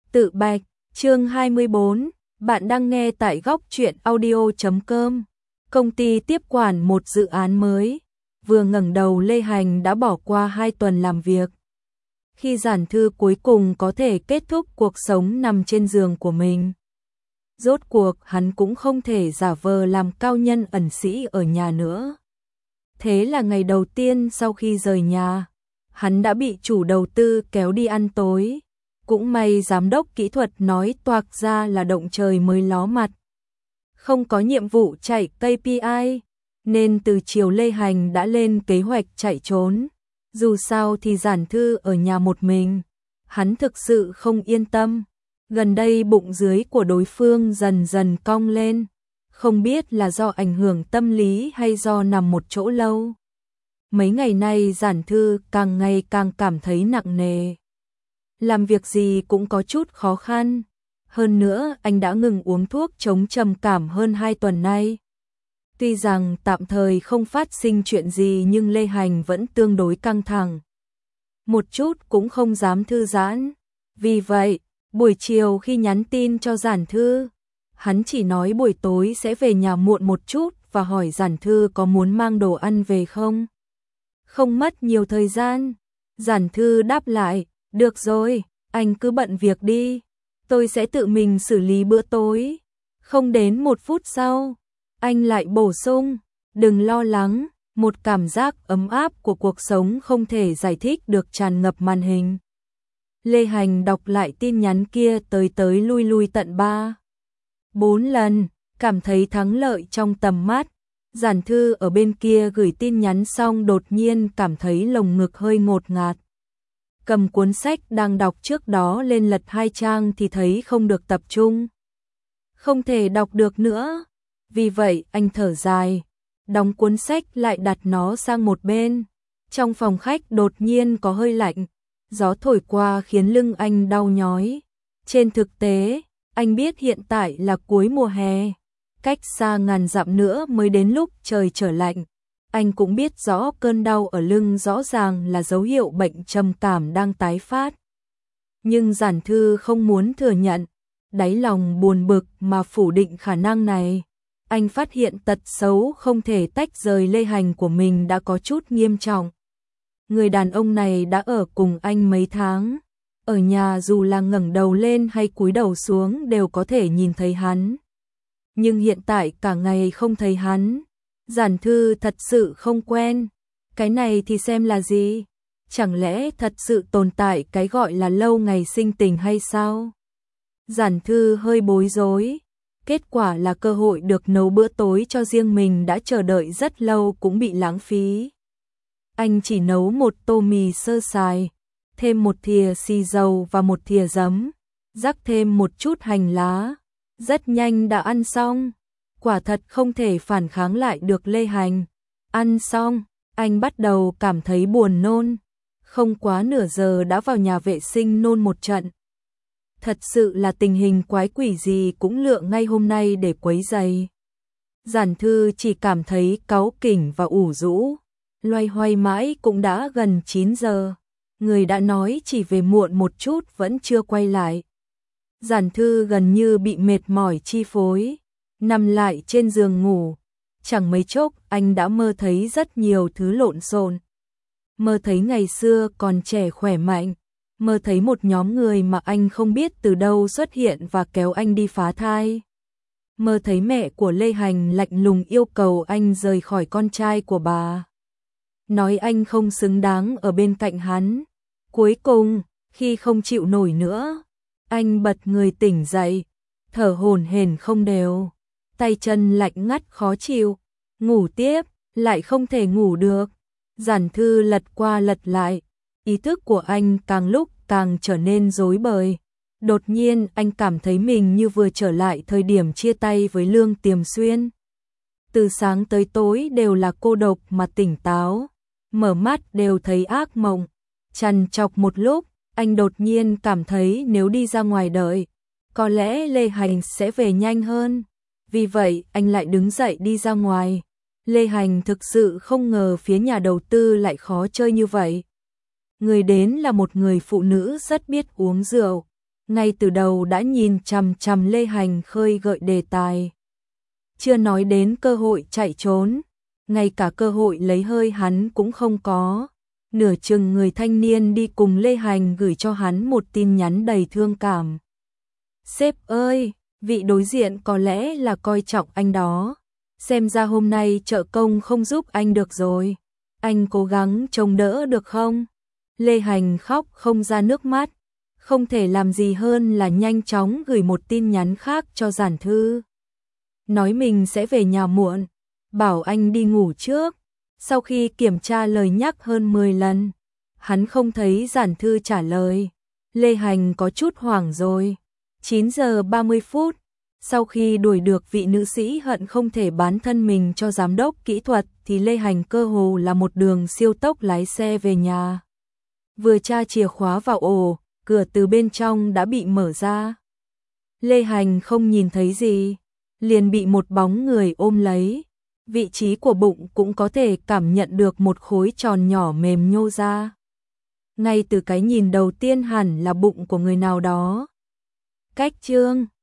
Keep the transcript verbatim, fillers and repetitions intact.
Tự bạch, chương hai mươi bốn, bạn đang nghe tại góc truyện audio chấm com. Công ty tiếp quản một dự án mới, vừa ngẩng đầu Lê Hành đã bỏ qua hai tuần làm việc. Khi Giản Thư cuối cùng có thể kết thúc cuộc sống nằm trên giường của mình. Rốt cuộc hắn cũng không thể giả vờ làm cao nhân ẩn sĩ ở nhà nữa. Thế là ngày đầu tiên sau khi rời nhà, hắn đã bị chủ đầu tư kéo đi ăn tối. Cũng may giám đốc kỹ thuật nói toạc ra là động trời mới ló mặt. Không có nhiệm vụ chạy ca pê i, nên từ chiều Lê Hành đã lên kế hoạch chạy trốn. Dù sao thì Giản Thư ở nhà một mình, hắn thực sự không yên tâm. Gần đây bụng dưới của đối phương dần dần cong lên, không biết là do ảnh hưởng tâm lý hay do nằm một chỗ lâu. Mấy ngày nay Giản Thư càng ngày càng cảm thấy nặng nề. Làm việc gì cũng có chút khó khăn. Hơn nữa anh đã ngừng uống thuốc chống trầm cảm hơn hai tuần nay. Tuy rằng tạm thời không phát sinh chuyện gì nhưng Lê Hành vẫn tương đối căng thẳng. Một chút cũng không dám thư giãn. Vì vậy, buổi chiều khi nhắn tin cho Giản Thư, hắn chỉ nói buổi tối sẽ về nhà muộn một chút và hỏi Giản Thư có muốn mang đồ ăn về không. Không mất nhiều thời gian, Giản Thư đáp lại, được rồi, anh cứ bận việc đi, tôi sẽ tự mình xử lý bữa tối. Không đến một phút sau, anh lại bổ sung, đừng lo lắng, một cảm giác ấm áp của cuộc sống không thể giải thích được tràn ngập màn hình. Lê Hành đọc lại tin nhắn kia tới tới lui lui tận ba, bốn lần, cảm thấy thắng lợi trong tầm mắt. Giản Thư ở bên kia gửi tin nhắn xong đột nhiên cảm thấy lồng ngực hơi ngột ngạt. Cầm cuốn sách đang đọc trước đó lên lật hai trang thì thấy không được tập trung. Không thể đọc được nữa. Vì vậy anh thở dài, đóng cuốn sách lại đặt nó sang một bên. Trong phòng khách đột nhiên có hơi lạnh, gió thổi qua khiến lưng anh đau nhói. Trên thực tế, anh biết hiện tại là cuối mùa hè, cách xa ngàn dặm nữa mới đến lúc trời trở lạnh. Anh cũng biết rõ cơn đau ở lưng rõ ràng là dấu hiệu bệnh trầm cảm đang tái phát. Nhưng Giản Thư không muốn thừa nhận, đáy lòng buồn bực mà phủ định khả năng này. Anh phát hiện tật xấu không thể tách rời Lê Hành của mình đã có chút nghiêm trọng. Người đàn ông này đã ở cùng anh mấy tháng, ở nhà dù là ngẩng đầu lên hay cúi đầu xuống đều có thể nhìn thấy hắn. Nhưng hiện tại cả ngày không thấy hắn, Giản Thư thật sự không quen. Cái này thì xem là gì? Chẳng lẽ thật sự tồn tại cái gọi là lâu ngày sinh tình hay sao? Giản Thư hơi bối rối. Kết quả là cơ hội được nấu bữa tối cho riêng mình đã chờ đợi rất lâu cũng bị lãng phí. Anh chỉ nấu một tô mì sơ sài, thêm một thìa xì dầu và một thìa giấm, rắc thêm một chút hành lá. Rất nhanh đã ăn xong. Quả thật không thể phản kháng lại được Lê Hành. Ăn xong, anh bắt đầu cảm thấy buồn nôn. Không quá nửa giờ đã vào nhà vệ sinh nôn một trận. Thật sự là tình hình quái quỷ gì cũng lựa ngay hôm nay để quấy rầy. Giản Thư chỉ cảm thấy cáu kỉnh và ủ rũ. Loay hoay mãi cũng đã gần chín giờ. Người đã nói chỉ về muộn một chút vẫn chưa quay lại. Giản Thư gần như bị mệt mỏi chi phối, nằm lại trên giường ngủ. Chẳng mấy chốc anh đã mơ thấy rất nhiều thứ lộn xộn. Mơ thấy ngày xưa còn trẻ khỏe mạnh, mơ thấy một nhóm người mà anh không biết từ đâu xuất hiện và kéo anh đi phá thai. Mơ thấy mẹ của Lê Hành lạnh lùng yêu cầu anh rời khỏi con trai của bà, nói anh không xứng đáng ở bên cạnh hắn. Cuối cùng, khi không chịu nổi nữa, anh bật người tỉnh dậy, thở hổn hển không đều, tay chân lạnh ngắt khó chịu, ngủ tiếp, lại không thể ngủ được. Giản Thư lật qua lật lại, ý thức của anh càng lúc càng trở nên rối bời. Đột nhiên anh cảm thấy mình như vừa trở lại thời điểm chia tay với Lương Tiềm Xuyên. Từ sáng tới tối đều là cô độc mà tỉnh táo, mở mắt đều thấy ác mộng. Trằn trọc một lúc, anh đột nhiên cảm thấy nếu đi ra ngoài đợi, có lẽ Lê Hành sẽ về nhanh hơn. Vì vậy anh lại đứng dậy đi ra ngoài. Lê Hành thực sự không ngờ phía nhà đầu tư lại khó chơi như vậy. Người đến là một người phụ nữ rất biết uống rượu, ngay từ đầu đã nhìn chằm chằm Lê Hành khơi gợi đề tài. Chưa nói đến cơ hội chạy trốn, ngay cả cơ hội lấy hơi hắn cũng không có. Nửa chừng người thanh niên đi cùng Lê Hành gửi cho hắn một tin nhắn đầy thương cảm. Sếp ơi, vị đối diện có lẽ là coi trọng anh đó. Xem ra hôm nay trợ công không giúp anh được rồi. Anh cố gắng trông đỡ được không? Lê Hành khóc không ra nước mắt. Không thể làm gì hơn là nhanh chóng gửi một tin nhắn khác cho Giản Thư. Nói mình sẽ về nhà muộn, bảo anh đi ngủ trước. Sau khi kiểm tra lời nhắc hơn mười lần, hắn không thấy Giản Thư trả lời. Lê Hành có chút hoảng rồi. chín giờ ba mươi phút, sau khi đuổi được vị nữ sĩ hận không thể bán thân mình cho giám đốc kỹ thuật thì Lê Hành cơ hồ là một đường siêu tốc lái xe về nhà. Vừa tra chìa khóa vào ổ, cửa từ bên trong đã bị mở ra. Lê Hành không nhìn thấy gì, liền bị một bóng người ôm lấy. Vị trí của bụng cũng có thể cảm nhận được một khối tròn nhỏ mềm nhô ra. Ngay từ cái nhìn đầu tiên hẳn là bụng của người nào đó. Cách chương